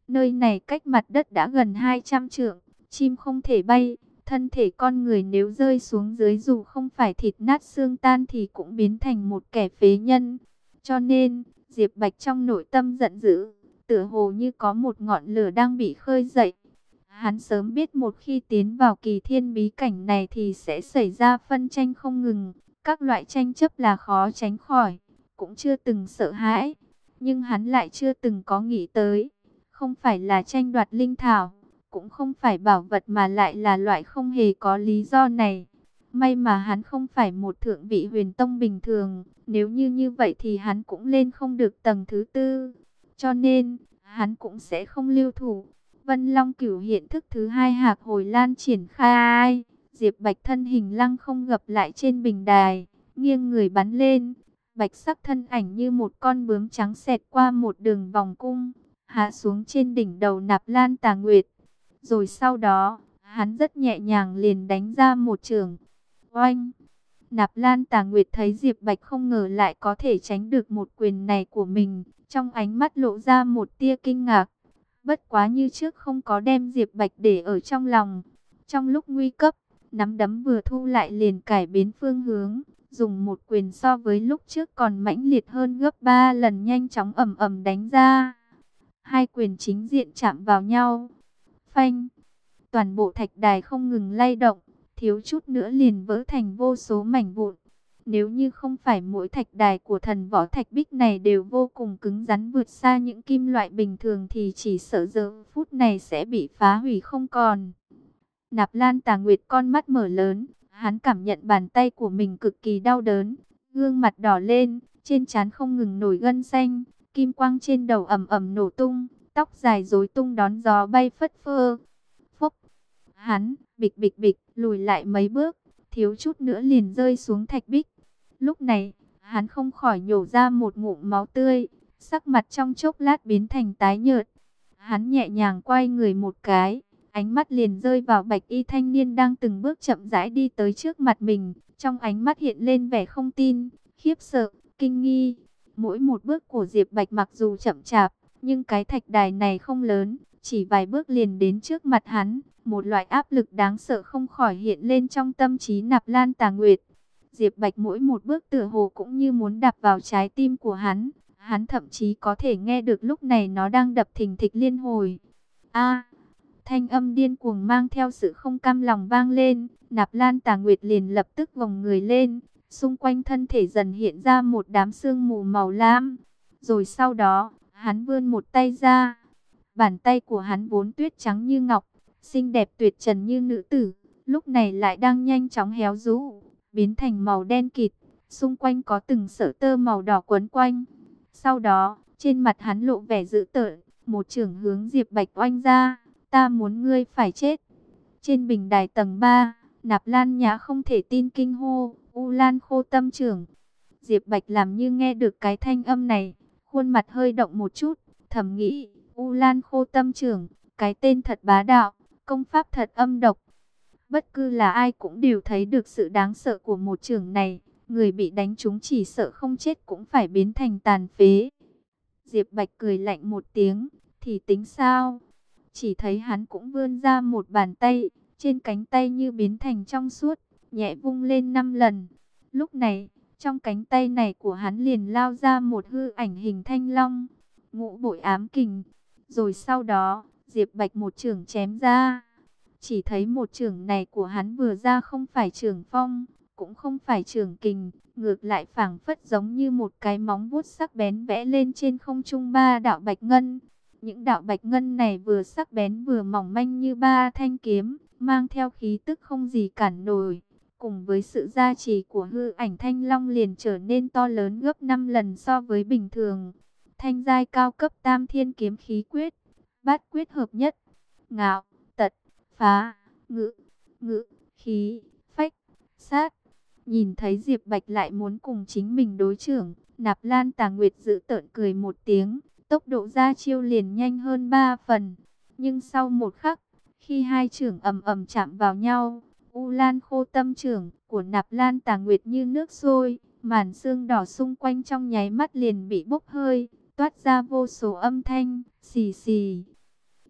Nơi này cách mặt đất đã gần 200 trượng, chim không thể bay, thân thể con người nếu rơi xuống dưới dù không phải thịt nát xương tan thì cũng biến thành một kẻ phế nhân. Cho nên, Diệp Bạch trong nội tâm giận dữ, tựa hồ như có một ngọn lửa đang bị khơi dậy. Hắn sớm biết một khi tiến vào kỳ thiên bí cảnh này thì sẽ xảy ra phân tranh không ngừng, các loại tranh chấp là khó tránh khỏi, cũng chưa từng sợ hãi, nhưng hắn lại chưa từng có nghĩ tới, không phải là tranh đoạt linh thảo, cũng không phải bảo vật mà lại là loại không hề có lý do này. May mà hắn không phải một thượng vị huyền tông bình thường, nếu như vậy thì hắn cũng lên không được tầng thứ tư, cho nên hắn cũng sẽ không lưu thủ. Vân Long Cửu hiện thức thứ hai Hạc Hồi Lan triển khai, Diệp Bạch thân hình lăng không gập lại trên bình đài, nghiêng người bắn lên, bạch sắc thân ảnh như một con bướm trắng xẹt qua một đường vòng cung, hạ xuống trên đỉnh đầu Nạp Lan Tà Nguyệt. Rồi sau đó, hắn rất nhẹ nhàng liền đánh ra một chưởng. Oanh! Nạp Lan Tà Nguyệt thấy Diệp Bạch không ngờ lại có thể tránh được một quyền này của mình, trong ánh mắt lộ ra một tia kinh ngạc. Bất quá như trước không có đem Diệp Bạch để ở trong lòng. Trong lúc nguy cấp, nắm đấm vừa thu lại liền cải biến phương hướng, dùng một quyền so với lúc trước còn mãnh liệt hơn gấp 3 lần nhanh chóng ầm ầm đánh ra. Hai quyền chính diện chạm vào nhau. Phanh! Toàn bộ thạch đài không ngừng lay động, thiếu chút nữa liền vỡ thành vô số mảnh vụn. Nếu như không phải mỗi thạch đài của thần võ thạch bích này đều vô cùng cứng rắn vượt xa những kim loại bình thường thì chỉ sợ giờ phút này sẽ bị phá hủy không còn. Nạp Lan Tà Nguyệt con mắt mở lớn, hắn cảm nhận bàn tay của mình cực kỳ đau đớn, gương mặt đỏ lên, trên trán không ngừng nổi gân xanh, kim quang trên đầu ầm ầm nổ tung, tóc dài rối tung đón gió bay phất phơ. Phốc! Hắn bịch bịch bịch lùi lại mấy bước, thiếu chút nữa liền rơi xuống thạch bích. Lúc này, hắn không khỏi nhổ ra một ngụm máu tươi, sắc mặt trong chốc lát biến thành tái nhợt. Hắn nhẹ nhàng quay người một cái, ánh mắt liền rơi vào bạch y thanh niên đang từng bước chậm rãi đi tới trước mặt mình. Trong ánh mắt hiện lên vẻ không tin, khiếp sợ, kinh nghi. Mỗi một bước của Diệp Bạch mặc dù chậm chạp, nhưng cái thạch đài này không lớn, chỉ vài bước liền đến trước mặt hắn. Một loại áp lực đáng sợ không khỏi hiện lên trong tâm trí Nạp Lan Tà Nguyệt. Diệp Bạch mỗi một bước tựa hồ cũng như muốn đạp vào trái tim của hắn. Hắn thậm chí có thể nghe được lúc này nó đang đập thình thịch liên hồi. A! Thanh âm điên cuồng mang theo sự không cam lòng vang lên. Nạp Lan Tà Nguyệt liền lập tức vòng người lên. Xung quanh thân thể dần hiện ra một đám sương mù màu lam. Rồi sau đó, hắn vươn một tay ra. Bàn tay của hắn vốn tuyết trắng như ngọc, xinh đẹp tuyệt trần như nữ tử, lúc này lại đang nhanh chóng héo rũ, biến thành màu đen kịt, xung quanh có từng sợi tơ màu đỏ quấn quanh. Sau đó, trên mặt hắn lộ vẻ dữ tợn, một chưởng hướng Diệp Bạch oanh ra, ta muốn ngươi phải chết. Trên bình đài tầng 3, Nạp Lan Nhã không thể tin kinh hô, U Lan Khô Tâm Chưởng. Diệp Bạch làm như nghe được cái thanh âm này, khuôn mặt hơi động một chút, thầm nghĩ, U Lan Khô Tâm Chưởng, cái tên thật bá đạo, công pháp thật âm độc. Bất cứ là ai cũng đều thấy được sự đáng sợ của một chưởng này, người bị đánh trúng chỉ sợ không chết cũng phải biến thành tàn phế. Diệp Bạch cười lạnh một tiếng, thì tính sao? Chỉ thấy hắn cũng vươn ra một bàn tay, trên cánh tay như biến thành trong suốt, nhẹ vung lên 5 lần. Lúc này, trong cánh tay này của hắn liền lao ra một hư ảnh hình thanh long, ngũ bội ám kình. Rồi sau đó, Diệp Bạch một chưởng chém ra. Chỉ thấy một chưởng này của hắn vừa ra không phải chưởng phong, cũng không phải chưởng kình, ngược lại phảng phất giống như một cái móng vuốt sắc bén vẽ lên trên không trung 3 đạo bạch ngân. Những đạo bạch ngân này vừa sắc bén vừa mỏng manh như 3 thanh kiếm, mang theo khí tức không gì cản nổi. Cùng với sự gia trì của hư ảnh thanh long liền trở nên to lớn gấp 5 lần so với bình thường. Thanh giai cao cấp tam thiên kiếm khí quyết, bát quyết hợp nhất, ngạo, tật, phá, ngự, ngự, khí, phách, sát. Nhìn thấy Diệp Bạch lại muốn cùng chính mình đối chưởng, Nạp Lan Tà Nguyệt giễu tợn cười một tiếng, tốc độ ra chiêu liền nhanh hơn 3 phần. Nhưng sau một khắc, khi hai chưởng ầm ầm chạm vào nhau, U Lan Khô Tâm chưởng của Nạp Lan Tà Nguyệt như nước sôi, màn xương đỏ xung quanh trong nháy mắt liền bị bốc hơi, toát ra vô số âm thanh, xì xì.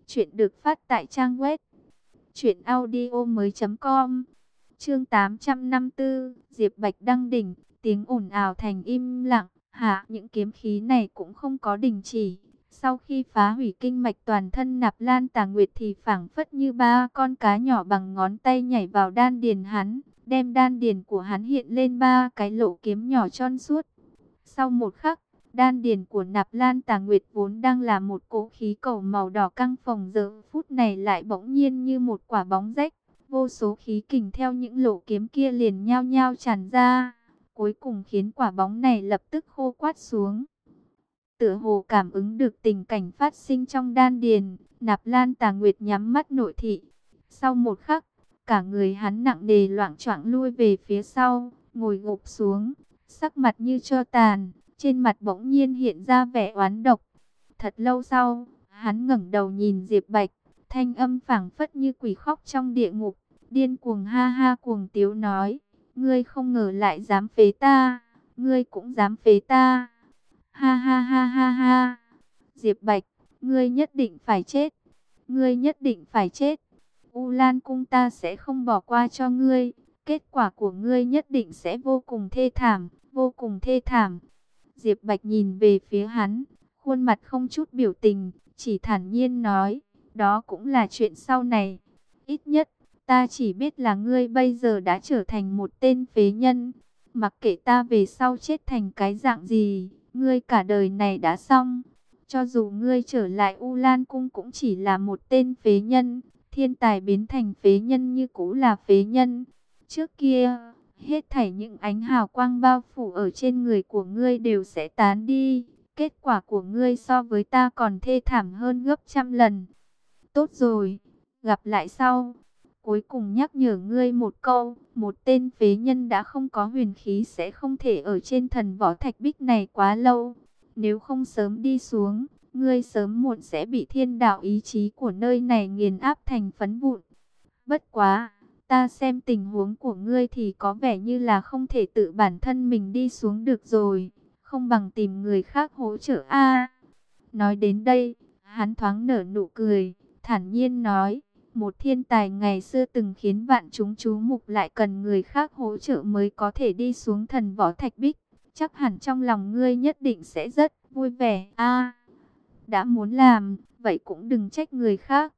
Chuyện được phát tại trang web truyệnaudiomoi.com. Chương 854, Diệp Bạch đăng đỉnh, tiếng ồn ào thành im lặng, hạ những kiếm khí này cũng không có đình chỉ. Sau khi phá hủy kinh mạch toàn thân Nạp Lan Tà Nguyệt thì phảng phất như ba con cá nhỏ bằng ngón tay nhảy vào đan điền hắn, đem đan điền của hắn hiện lên ba cái lỗ kiếm nhỏ tròn suốt. Sau một khắc, đan điền của Nạp Lan Tà Nguyệt vốn đang là một cỗ khí cầu màu đỏ căng phồng, giờ phút này lại bỗng nhiên như một quả bóng rách. Vô số khí kình theo những lỗ kiếm kia liền nhao nhao tràn ra, cuối cùng khiến quả bóng này lập tức khô quắt xuống. Tựa hồ cảm ứng được tình cảnh phát sinh trong đan điền, Nạp Lan Tà Nguyệt nhắm mắt nội thị. Sau một khắc, cả người hắn nặng nề loạng choạng lui về phía sau, ngồi gục xuống, sắc mặt như tro tàn, trên mặt bỗng nhiên hiện ra vẻ oán độc. Thật lâu sau, hắn ngẩng đầu nhìn Diệp Bạch, thanh âm phảng phất như quỷ khóc trong địa ngục, điên cuồng ha ha cuồng tiếu nói: "Ngươi không ngờ lại dám phế ta, ngươi cũng dám phế ta. Ha ha ha ha ha. Diệp Bạch, ngươi nhất định phải chết. Ngươi nhất định phải chết. U Lan cung ta sẽ không bỏ qua cho ngươi. Kết quả của ngươi nhất định sẽ vô cùng thê thảm, vô cùng thê thảm." Diệp Bạch nhìn về phía hắn, khuôn mặt không chút biểu tình, chỉ thản nhiên nói: "Đó cũng là chuyện sau này. Ít nhất, ta chỉ biết là ngươi bây giờ đã trở thành một tên phế nhân. Mặc kệ ta về sau chết thành cái dạng gì, ngươi cả đời này đã xong. Cho dù ngươi trở lại U Lan Cung cũng chỉ là một tên phế nhân. Thiên tài biến thành phế nhân như cũ là phế nhân. Trước kia, hết thảy những ánh hào quang bao phủ ở trên người của ngươi đều sẽ tán đi. Kết quả của ngươi so với ta còn thê thảm hơn gấp trăm lần. Tốt rồi, gặp lại sau. Cuối cùng nhắc nhở ngươi một câu, một tên phế nhân đã không có huyền khí sẽ không thể ở trên thần võ thạch bích này quá lâu. Nếu không sớm đi xuống, ngươi sớm muộn sẽ bị thiên đạo ý chí của nơi này nghiền áp thành phấn vụn. Bất quá, ta xem tình huống của ngươi thì có vẻ như là không thể tự bản thân mình đi xuống được rồi, không bằng tìm người khác hỗ trợ a." Nói đến đây, hắn thoáng nở nụ cười, thản nhiên nói: "Một thiên tài ngày xưa từng khiến vạn chúng chú mục lại cần người khác hỗ trợ mới có thể đi xuống thần võ thạch bích. Chắc hẳn trong lòng ngươi nhất định sẽ rất vui vẻ a. Đã muốn làm, vậy cũng đừng trách người khác.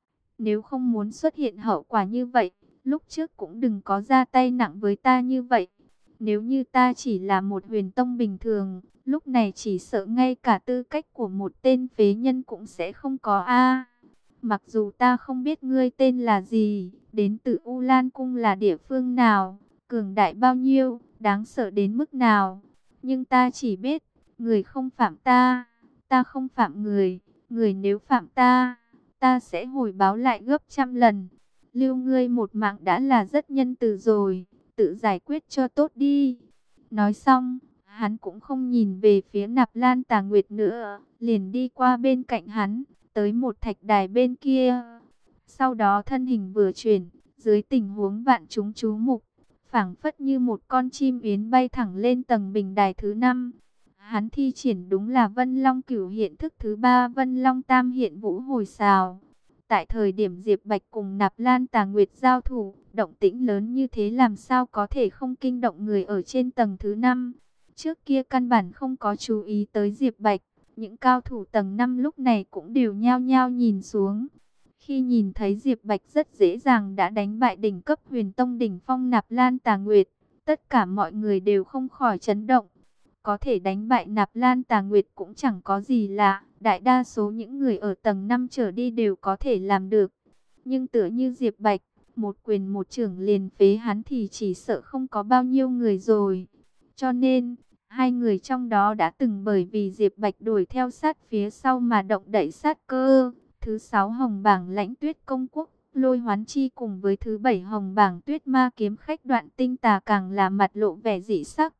Nếu không muốn xuất hiện hậu quả như vậy, lúc trước cũng đừng có ra tay nặng với ta như vậy. Nếu như ta chỉ là một huyền tông bình thường, lúc này chỉ sợ ngay cả tư cách của một tên phế nhân cũng sẽ không có a. Mặc dù ta không biết ngươi tên là gì, đến từ U Lan Cung là địa phương nào, cường đại bao nhiêu, đáng sợ đến mức nào, nhưng ta chỉ biết, người không phạm ta, ta không phạm người, người nếu phạm ta, ta sẽ hồi báo lại gấp trăm lần. Lưu ngươi một mạng đã là rất nhân từ rồi, tự giải quyết cho tốt đi." Nói xong, hắn cũng không nhìn về phía Nạp Lan Tà Nguyệt nữa, liền đi qua bên cạnh hắn, tới một thạch đài bên kia. Sau đó thân hình vừa chuyển, dưới tình huống vạn chúng chú mục, phảng phất như một con chim yến bay thẳng lên tầng bình đài thứ 5. Hắn thi triển đúng là Vân Long Cửu hiện thức thứ 3 Vân Long Tam hiện vũ hồi xào. Tại thời điểm Diệp Bạch cùng Nạp Lan Tà Nguyệt giao thủ, động tĩnh lớn như thế làm sao có thể không kinh động người ở trên tầng thứ 5. Trước kia căn bản không có chú ý tới Diệp Bạch, những cao thủ tầng 5 lúc này cũng đều nhao nhao nhìn xuống. Khi nhìn thấy Diệp Bạch rất dễ dàng đã đánh bại đỉnh cấp huyền tông đỉnh phong Nạp Lan Tà Nguyệt, tất cả mọi người đều không khỏi chấn động. Có thể đánh bại Nạp Lan Tà Nguyệt cũng chẳng có gì lạ, đại đa số những người ở tầng 5 trở đi đều có thể làm được. Nhưng tựa như Diệp Bạch, một quyền một chưởng liền phế hắn thì chỉ sợ không có bao nhiêu người rồi. Cho nên, hai người trong đó đã từng bởi vì Diệp Bạch đuổi theo sát phía sau mà động đậy sát cơ. Thứ 6 hồng bảng Lãnh Tuyết Công Quốc, Lôi Hoán Chi cùng với thứ 7 hồng bảng Tuyết Ma Kiếm Khách Đoạn Tinh Tà càng là mặt lộ vẻ dị sắc.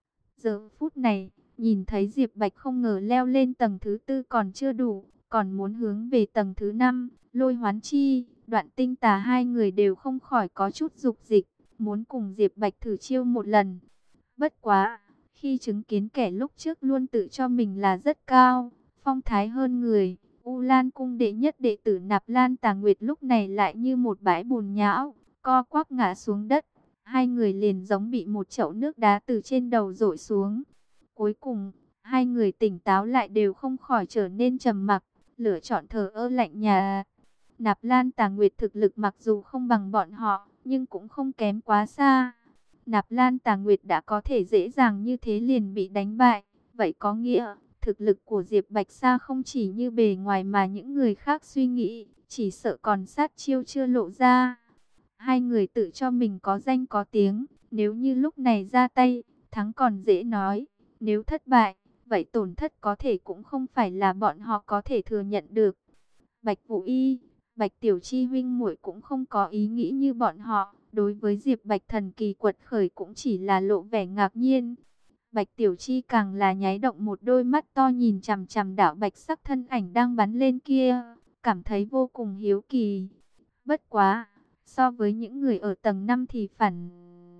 Giờ phút này, nhìn thấy Diệp Bạch không ngờ leo lên tầng thứ 4 còn chưa đủ, còn muốn hướng về tầng thứ 5, Lôi Hoán Chi, Đoạn Tinh Tà hai người đều không khỏi có chút dục dịch, muốn cùng Diệp Bạch thử chiêu một lần. Bất quá, khi chứng kiến kẻ lúc trước luôn tự cho mình là rất cao, phong thái hơn người, U Lan cung đệ nhất đệ tử Nạp Lan Tà Nguyệt lúc này lại như một bãi bùn nhão, co quắp ngã xuống đất. Hai người liền giống bị một chậu nước đá từ trên đầu dội xuống. Cuối cùng, hai người tỉnh táo lại đều không khỏi trở nên trầm mặc, lựa chọn thờ ơ lạnh nhạt. Nạp Lan Tà Nguyệt thực lực mặc dù không bằng bọn họ, nhưng cũng không kém quá xa. Nạp Lan Tà Nguyệt đã có thể dễ dàng như thế liền bị đánh bại. Vậy có nghĩa, thực lực của Diệp Bạch Sa không chỉ như bề ngoài mà những người khác suy nghĩ, chỉ sợ còn sát chiêu chưa lộ ra. Hai người tự cho mình có danh có tiếng, nếu như lúc này ra tay, thắng còn dễ nói. Nếu thất bại, vậy tổn thất có thể cũng không phải là bọn họ có thể thừa nhận được. Bạch Vũ Y, Bạch Tiểu Chi huynh muội cũng không có ý nghĩ như bọn họ. Đối với Diệp Bạch thần kỳ quật khởi cũng chỉ là lộ vẻ ngạc nhiên. Bạch Tiểu Chi càng là nháy động một đôi mắt to nhìn chằm chằm đạo bạch sắc thân ảnh đang bắn lên kia, cảm thấy vô cùng hiếu kỳ. Bất quá, so với những người ở tầng 5 thì phản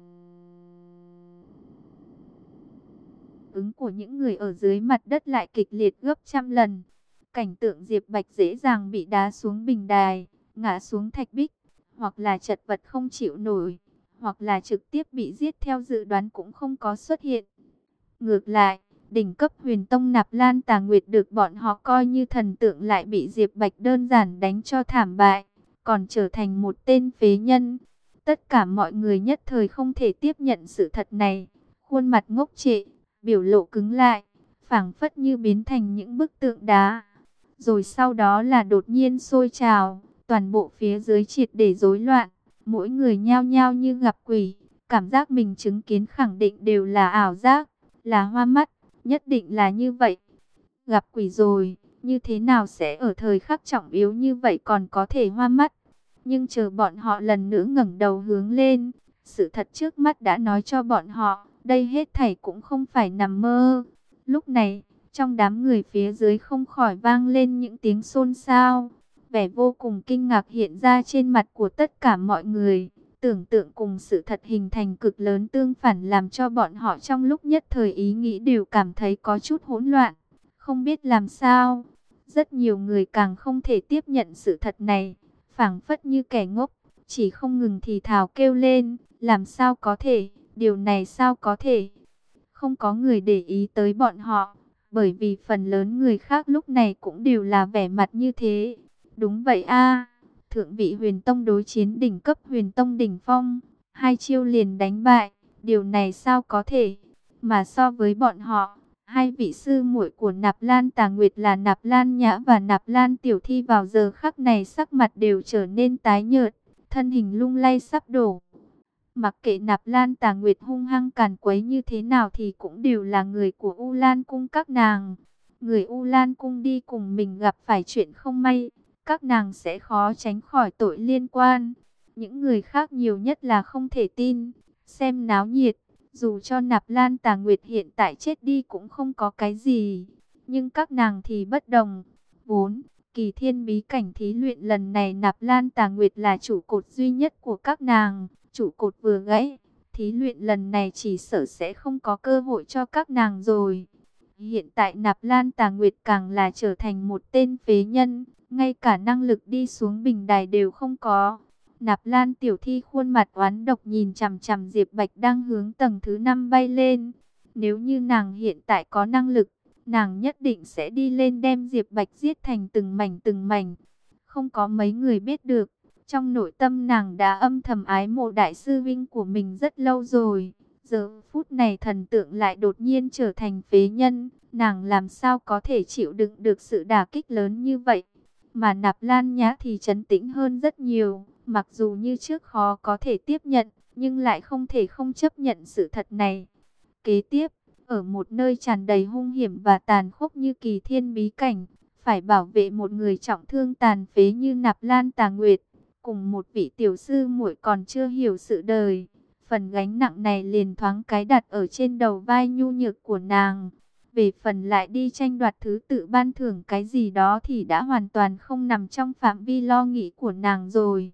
ứng của những người ở dưới mặt đất lại kịch liệt gấp trăm lần. Cảnh tượng Diệp Bạch dễ dàng bị đá xuống bình đài, ngã xuống thạch bích, hoặc là chật vật không chịu nổi, hoặc là trực tiếp bị giết theo dự đoán cũng không có xuất hiện. Ngược lại, đỉnh cấp huyền tông Nạp Lan Tà Nguyệt được bọn họ coi như thần tượng lại bị Diệp Bạch đơn giản đánh cho thảm bại, còn trở thành một tên phế nhân. Tất cả mọi người nhất thời không thể tiếp nhận sự thật này, khuôn mặt ngốc trệ, biểu lộ cứng lại, phảng phất như biến thành những bức tượng đá. Rồi sau đó là đột nhiên sôi trào, toàn bộ phía dưới triệt để rối loạn, mỗi người nhao nhao như gặp quỷ, cảm giác mình chứng kiến khẳng định đều là ảo giác, là hoa mắt, nhất định là như vậy. Gặp quỷ rồi, như thế nào sẽ ở thời khắc trọng yếu như vậy còn có thể hoa mắt? Nhưng chờ bọn họ lần nữa ngẩng đầu hướng lên, sự thật trước mắt đã nói cho bọn họ, đây hết thảy cũng không phải nằm mơ. Lúc này, trong đám người phía dưới không khỏi vang lên những tiếng xôn xao. Vẻ vô cùng kinh ngạc hiện ra trên mặt của tất cả mọi người. Tưởng tượng cùng sự thật hình thành cực lớn tương phản làm cho bọn họ trong lúc nhất thời ý nghĩ đều cảm thấy có chút hỗn loạn, không biết làm sao. Rất nhiều người càng không thể tiếp nhận sự thật này, phảng phất như kẻ ngốc, chỉ không ngừng thì thào kêu lên, làm sao có thể, điều này sao có thể. Không có người để ý tới bọn họ, bởi vì phần lớn người khác lúc này cũng đều là vẻ mặt như thế. Đúng vậy a, thượng vị huyền tông đối chiến đỉnh cấp huyền tông đỉnh phong, hai chiêu liền đánh bại, điều này sao có thể. Mà so với bọn họ, hai vị sư muội của Nạp Lan Tà Nguyệt là Nạp Lan Nhã và Nạp Lan Tiểu Thi vào giờ khắc này sắc mặt đều trở nên tái nhợt, thân hình lung lay sắp đổ. Mặc kệ Nạp Lan Tà Nguyệt hung hăng càn quấy như thế nào thì cũng đều là người của U Lan cung các nàng. Người U Lan cung đi cùng mình gặp phải chuyện không may, các nàng sẽ khó tránh khỏi tội liên quan. Những người khác nhiều nhất là không thể tin, xem náo nhiệt. Dù cho Nạp Lan Tà Nguyệt hiện tại chết đi cũng không có cái gì, nhưng các nàng thì bất đồng. Vốn, Kỳ Thiên bí cảnh thí luyện lần này Nạp Lan Tà Nguyệt là trụ cột duy nhất của các nàng. Trụ cột vừa gãy, thí luyện lần này chỉ sợ sẽ không có cơ hội cho các nàng rồi. Hiện tại Nạp Lan Tà Nguyệt càng là trở thành một tên phế nhân, ngay cả năng lực đi xuống bình đài đều không có. Nạp Lan Tiểu Thi khuôn mặt oán độc nhìn chằm chằm Diệp Bạch đang hướng tầng thứ 5 bay lên. Nếu như nàng hiện tại có năng lực, nàng nhất định sẽ đi lên đem Diệp Bạch giết thành từng mảnh từng mảnh. Không có mấy người biết được, trong nội tâm nàng đã âm thầm ái mộ đại sư vinh của mình rất lâu rồi. Giờ phút này thần tượng lại đột nhiên trở thành phế nhân, nàng làm sao có thể chịu đựng được sự đả kích lớn như vậy. Mà Nạp Lan Nhã thì trấn tĩnh hơn rất nhiều, mặc dù như trước khó có thể tiếp nhận, nhưng lại không thể không chấp nhận sự thật này. Kế tiếp, ở một nơi tràn đầy hung hiểm và tàn khốc như Kỳ Thiên bí cảnh, phải bảo vệ một người trọng thương tàn phế như Nạp Lan Tà Nguyệt, cùng một vị tiểu sư muội còn chưa hiểu sự đời. Phần gánh nặng này liền thoáng cái đặt ở trên đầu vai nhu nhược của nàng. Về phần lại đi tranh đoạt thứ tự ban thưởng cái gì đó thì đã hoàn toàn không nằm trong phạm vi lo nghĩ của nàng rồi.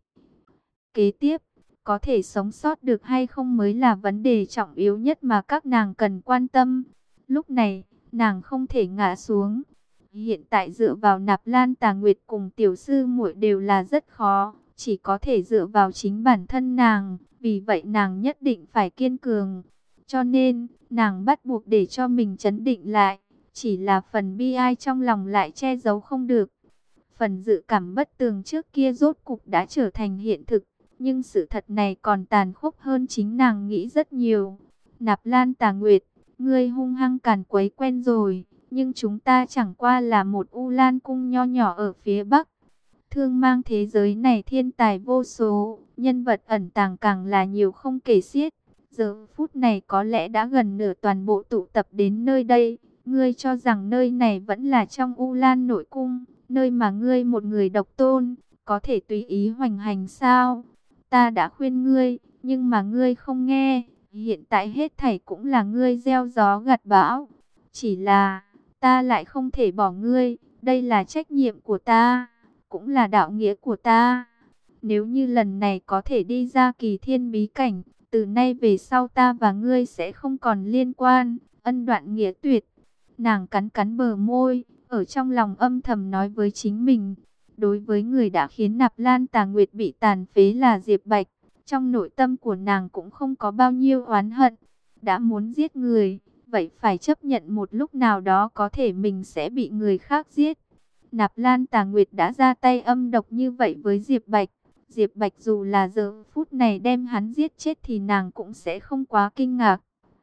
Kế tiếp, có thể sống sót được hay không mới là vấn đề trọng yếu nhất mà các nàng cần quan tâm. Lúc này, nàng không thể ngã xuống. Hiện tại dựa vào Nạp Lan Tà Nguyệt cùng tiểu sư muội đều là rất khó, chỉ có thể dựa vào chính bản thân nàng, vì vậy nàng nhất định phải kiên cường. Cho nên, nàng bắt buộc để cho mình trấn định lại, chỉ là phần bi ai trong lòng lại che giấu không được. Phần dự cảm bất tường trước kia rốt cục đã trở thành hiện thực, nhưng sự thật này còn tàn khốc hơn chính nàng nghĩ rất nhiều. Nạp Lan Tà Nguyệt, ngươi hung hăng càn quấy quen rồi, nhưng chúng ta chẳng qua là một U Lan cung nho nhỏ ở phía Bắc. Thương mang thế giới này thiên tài vô số, nhân vật ẩn tàng càng là nhiều không kể xiết. Giờ phút này có lẽ đã gần nửa toàn bộ tụ tập đến nơi đây. Ngươi cho rằng nơi này vẫn là trong U Lan nội cung, nơi mà ngươi một người độc tôn, có thể tùy ý hoành hành sao? Ta đã khuyên ngươi, nhưng mà ngươi không nghe. Hiện tại hết thảy cũng là ngươi gieo gió gặt bão. Chỉ là, ta lại không thể bỏ ngươi, đây là trách nhiệm của ta, cũng là đạo nghĩa của ta. Nếu như lần này có thể đi ra Kỳ Thiên bí cảnh, từ nay về sau ta và ngươi sẽ không còn liên quan, ân đoạn nghĩa tuyệt. Nàng cắn cắn bờ môi, ở trong lòng âm thầm nói với chính mình. Đối với người đã khiến Nạp Lan Tà Nguyệt bị tàn phế là Diệp Bạch, trong nội tâm của nàng cũng không có bao nhiêu oán hận. Đã muốn giết người, vậy phải chấp nhận một lúc nào đó có thể mình sẽ bị người khác giết. Nạp Lan Tà Nguyệt đã ra tay âm độc như vậy với Diệp Bạch. Diệp Bạch dù là giờ phút này đem hắn giết chết thì nàng cũng sẽ không quá kinh ngạc.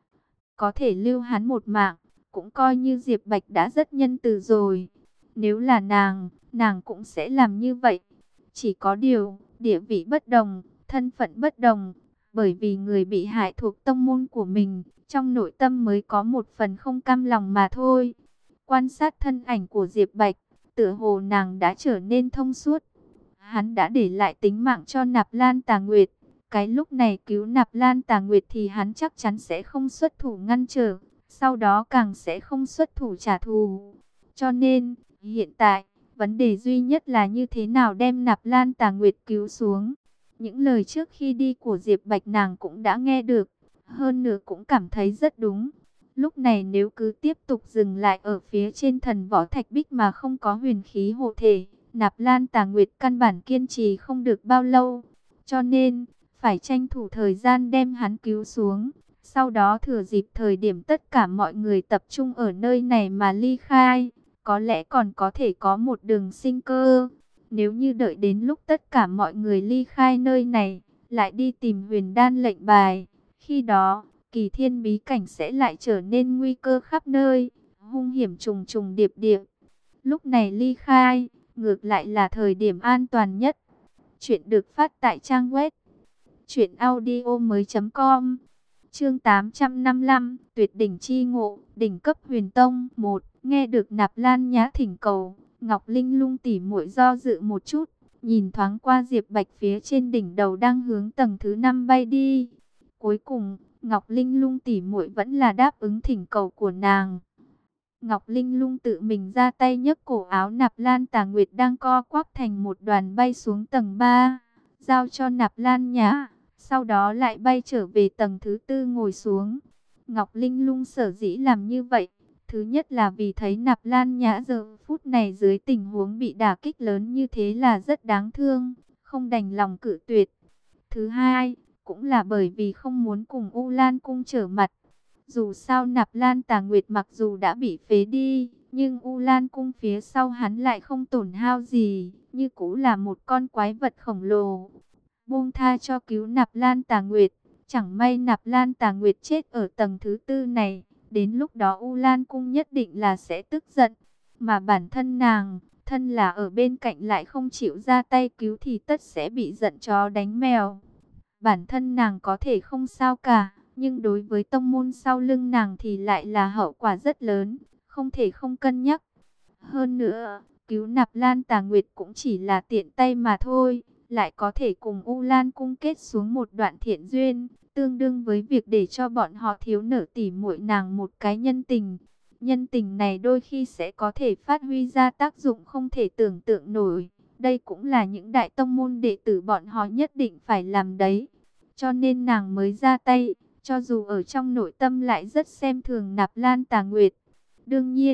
Có thể lưu hắn một mạng, cũng coi như Diệp Bạch đã rất nhân từ rồi. Nếu là nàng cũng sẽ làm như vậy. Chỉ có điều, địa vị bất đồng, thân phận bất đồng. Bởi vì người bị hại thuộc tông môn của mình, trong nội tâm mới có một phần không cam lòng mà thôi. Quan sát thân ảnh của Diệp Bạch, tựa hồ nàng đã trở nên thông suốt. Hắn đã để lại tính mạng cho Nạp Lan Tà Nguyệt. Cái lúc này cứu Nạp Lan Tà Nguyệt thì hắn chắc chắn sẽ không xuất thủ ngăn trở. Sau đó càng sẽ không xuất thủ trả thù. Cho nên, hiện tại, vấn đề duy nhất là như thế nào đem Nạp Lan Tà Nguyệt cứu xuống. Những lời trước khi đi của Diệp Bạch nàng cũng đã nghe được. Hơn nữa cũng cảm thấy rất đúng. Lúc này nếu cứ tiếp tục dừng lại ở phía trên thần võ thạch bích mà không có huyền khí hộ thể, Nạp Lan Tà Nguyệt căn bản kiên trì không được bao lâu. Cho nên, phải tranh thủ thời gian đem hắn cứu xuống. Sau đó thừa dịp thời điểm tất cả mọi người tập trung ở nơi này mà ly khai, có lẽ còn có thể có một đường sinh cơ. Nếu như đợi đến lúc tất cả mọi người ly khai nơi này, lại đi tìm huyền đan lệnh bài, khi đó, Kỳ Thiên bí cảnh sẽ lại trở nên nguy cơ khắp nơi, hung hiểm trùng trùng điệp điệp. Lúc này ly khai, ngược lại là thời điểm an toàn nhất. Chuyện được phát tại trang web truyệnaudiomoi.com. Chương 855, Tuyệt đỉnh chi ngộ, đỉnh cấp huyền tông 1. Nghe được Nạp Lan Nhã thỉnh cầu, Ngọc Linh Lung tỉ muội do dự một chút, nhìn thoáng qua Diệp Bạch phía trên đỉnh đầu đang hướng tầng thứ 5 bay đi. Cuối cùng, Ngọc Linh Lung tỉ muội vẫn là đáp ứng thỉnh cầu của nàng. Ngọc Linh Lung tự mình ra tay nhấc cổ áo Nạp Lan Tà Nguyệt đang co quắp thành một đoàn bay xuống tầng 3, giao cho Nạp Lan Nhã, sau đó lại bay trở về tầng thứ 4 ngồi xuống. Ngọc Linh Lung sở dĩ làm như vậy, thứ nhất là vì thấy Nạp Lan Nhã giờ phút này dưới tình huống bị đả kích lớn như thế là rất đáng thương, không đành lòng cự tuyệt. Thứ hai, cũng là bởi vì không muốn cùng U Lan cung trở mặt. Dù sao Nạp Lan Tà Nguyệt mặc dù đã bị phế đi, nhưng U Lan cung phía sau hắn lại không tổn hao gì, như cũ là một con quái vật khổng lồ. Buông tha cho cứu Nạp Lan Tà Nguyệt, chẳng may Nạp Lan Tà Nguyệt chết ở tầng thứ 4 này, đến lúc đó U Lan cung nhất định là sẽ tức giận, mà bản thân nàng, thân là ở bên cạnh lại không chịu ra tay cứu thì tất sẽ bị giận chó đánh mèo. Bản thân nàng có thể không sao cả, nhưng đối với tông môn sau lưng nàng thì lại là hậu quả rất lớn, không thể không cân nhắc. Hơn nữa, cứu Nạp Lan Tà Nguyệt cũng chỉ là tiện tay mà thôi, lại có thể cùng U Lan cung kết xuống một đoạn thiện duyên, tương đương với việc để cho bọn họ thiếu nợ tỉ muội nàng một cái nhân tình. Nhân tình này đôi khi sẽ có thể phát huy ra tác dụng không thể tưởng tượng nổi. Đây cũng là những đại tông môn đệ tử bọn họ nhất định phải làm đấy. Cho nên nàng mới ra tay, cho dù ở trong nội tâm lại rất xem thường Nạp Lan Tà Nguyệt. Đương nhiên,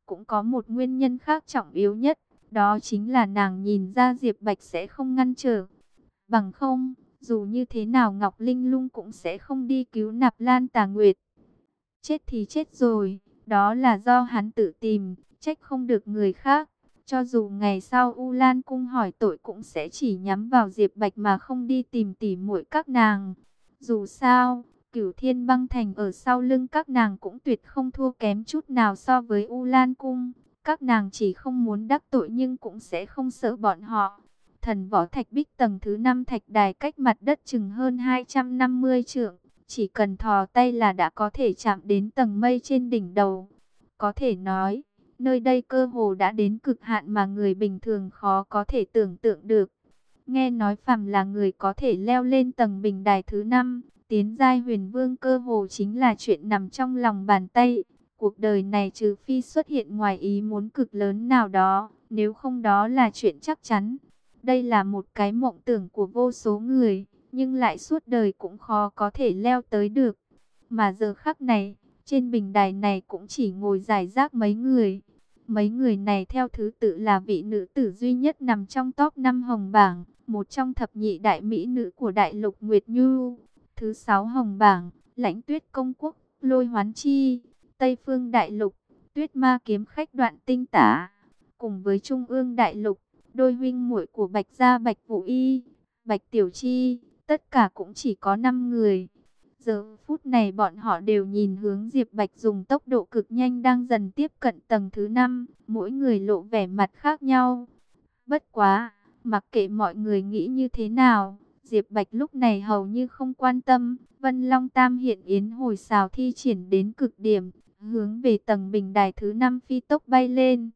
cũng có một nguyên nhân khác trọng yếu nhất, đó chính là nàng nhìn ra Diệp Bạch sẽ không ngăn trở. Bằng không, dù như thế nào Ngọc Linh Lung cũng sẽ không đi cứu Nạp Lan Tà Nguyệt. Chết thì chết rồi, đó là do hắn tự tìm, trách không được người khác. Cho dù ngày sau U Lan Cung hỏi tội cũng sẽ chỉ nhắm vào Diệp Bạch mà không đi tìm tỉ muội các nàng. Dù sao, Cửu Thiên Băng Thành ở sau lưng các nàng cũng tuyệt không thua kém chút nào so với U Lan Cung. Các nàng chỉ không muốn đắc tội nhưng cũng sẽ không sợ bọn họ. Thần võ thạch bích tầng thứ 5 thạch đài cách mặt đất chừng hơn 250 trượng. Chỉ cần thò tay là đã có thể chạm đến tầng mây trên đỉnh đầu. Có thể nói, nơi đây cơ hồ đã đến cực hạn mà người bình thường khó có thể tưởng tượng được. Nghe nói phàm là người có thể leo lên tầng bình đài thứ 5, tiến giai huyền vương cơ hồ chính là chuyện nằm trong lòng bàn tay. Cuộc đời này trừ phi xuất hiện ngoài ý muốn cực lớn nào đó, nếu không đó là chuyện chắc chắn. Đây là một cái mộng tưởng của vô số người, nhưng lại suốt đời cũng khó có thể leo tới được. Mà giờ khắc này, trên bình đài này cũng chỉ ngồi rải rác mấy người. Mấy người này theo thứ tự là vị nữ tử duy nhất nằm trong top 5 hồng bảng, một trong thập nhị đại mỹ nữ của đại lục Nguyệt Nhu. Thứ 6 hồng bảng, Lãnh Tuyết Công Quốc, Lôi Hoán Chi. Tây Phương Đại Lục, Tuyết Ma Kiếm Khách Đoạn Tinh Tả. Cùng với Trung ương Đại Lục, đôi huynh muội của Bạch Gia Bạch Vũ Y, Bạch Tiểu Chi, tất cả cũng chỉ có 5 người. Giờ phút này bọn họ đều nhìn hướng Diệp Bạch dùng tốc độ cực nhanh đang dần tiếp cận tầng thứ 5, mỗi người lộ vẻ mặt khác nhau. Bất quá, mặc kệ mọi người nghĩ như thế nào, Diệp Bạch lúc này hầu như không quan tâm. Vân Long Tam Hiện Yến hồi xào thi triển đến cực điểm, hướng về tầng bình đài thứ 5 phi tốc bay lên.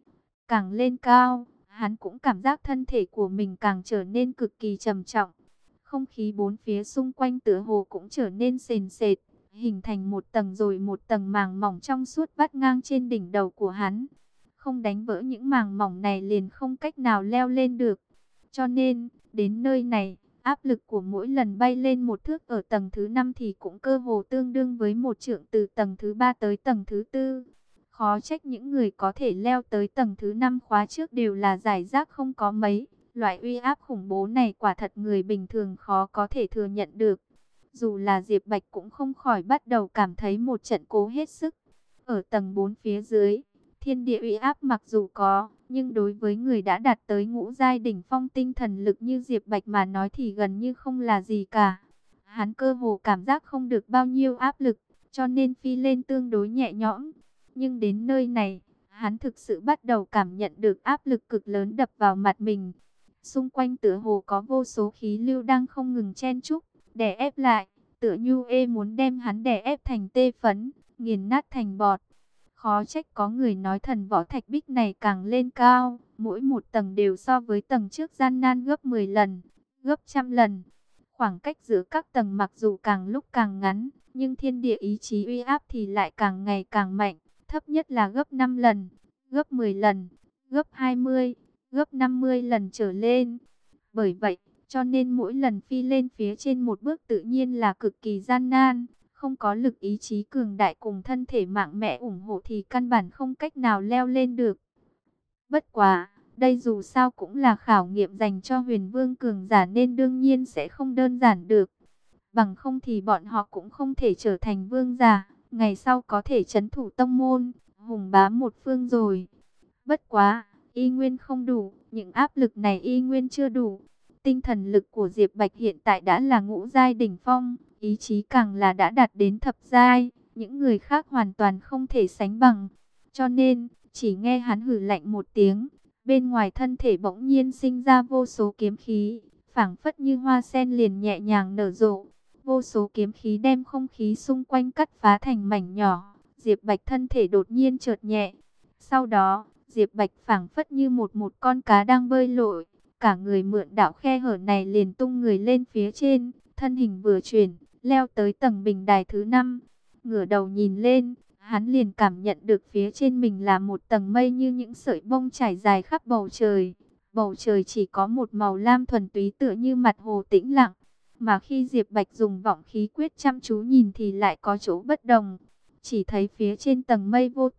Càng lên cao, hắn cũng cảm giác thân thể của mình càng trở nên cực kỳ trầm trọng. Không khí bốn phía xung quanh tựa hồ cũng trở nên sền sệt, hình thành một tầng rồi một tầng màng mỏng trong suốt vắt ngang trên đỉnh đầu của hắn. Không đánh vỡ những màng mỏng này liền không cách nào leo lên được. Cho nên, đến nơi này, áp lực của mỗi lần bay lên một thước ở tầng thứ 5 thì cũng cơ hồ tương đương với một trượng từ tầng thứ 3 tới tầng thứ 4. Khó trách những người có thể leo tới tầng thứ 5 khóa trước đều là giải rác không có mấy. Loại uy áp khủng bố này quả thật người bình thường khó có thể thừa nhận được. Dù là Diệp Bạch cũng không khỏi bắt đầu cảm thấy một trận cố hết sức. Ở tầng 4 phía dưới, thiên địa uy áp mặc dù có, nhưng đối với người đã đạt tới ngũ giai đỉnh phong tinh thần lực như Diệp Bạch mà nói thì gần như không là gì cả. Hắn cơ hồ cảm giác không được bao nhiêu áp lực, cho nên phi lên tương đối nhẹ nhõm. Nhưng đến nơi này, hắn thực sự bắt đầu cảm nhận được áp lực cực lớn đập vào mặt mình. Xung quanh tựa hồ có vô số khí lưu đang không ngừng chen chúc, đè ép lại, tựa như muốn đem hắn đè ép thành tê phấn, nghiền nát thành bọt. Khó trách có người nói thần võ thạch bích này càng lên cao, mỗi một tầng đều so với tầng trước gian nan gấp 10 lần, gấp trăm lần. Khoảng cách giữa các tầng mặc dù càng lúc càng ngắn, nhưng thiên địa ý chí uy áp thì lại càng ngày càng mạnh, thấp nhất là gấp 5 lần, gấp 10 lần, gấp 20, gấp 50 lần trở lên. Bởi vậy, cho nên mỗi lần phi lên phía trên một bước tự nhiên là cực kỳ gian nan. Không có lực ý chí cường đại cùng thân thể mạnh mẽ ủng hộ thì căn bản không cách nào leo lên được. Bất quá, đây dù sao cũng là khảo nghiệm dành cho huyền vương cường giả nên đương nhiên sẽ không đơn giản được. Bằng không thì bọn họ cũng không thể trở thành vương giả, ngày sau có thể trấn thủ tông môn, hùng bá một phương rồi. Bất quá, y nguyên không đủ, những áp lực này y nguyên chưa đủ. Tinh thần lực của Diệp Bạch hiện tại đã là ngũ giai đỉnh phong, ý chí càng là đã đạt đến thập giai, những người khác hoàn toàn không thể sánh bằng. Cho nên, chỉ nghe hắn hử lạnh một tiếng, bên ngoài thân thể bỗng nhiên sinh ra vô số kiếm khí, phảng phất như hoa sen liền nhẹ nhàng nở rộ. Vô số kiếm khí đem không khí xung quanh cắt phá thành mảnh nhỏ, Diệp Bạch thân thể đột nhiên chợt nhẹ. Sau đó, Diệp Bạch phảng phất như một con cá đang bơi lội, cả người mượn đạo khe hở này liền tung người lên phía trên, thân hình vừa chuyển, leo tới tầng bình đài thứ 5. Ngửa đầu nhìn lên, hắn liền cảm nhận được phía trên mình là một tầng mây như những sợi bông trải dài khắp bầu trời. Bầu trời chỉ có một màu lam thuần túy tựa như mặt hồ tĩnh lặng. Mà khi Diệp Bạch dùng vọng khí quyết chăm chú nhìn thì lại có chỗ bất đồng. Chỉ thấy phía trên tầng mây vô tận,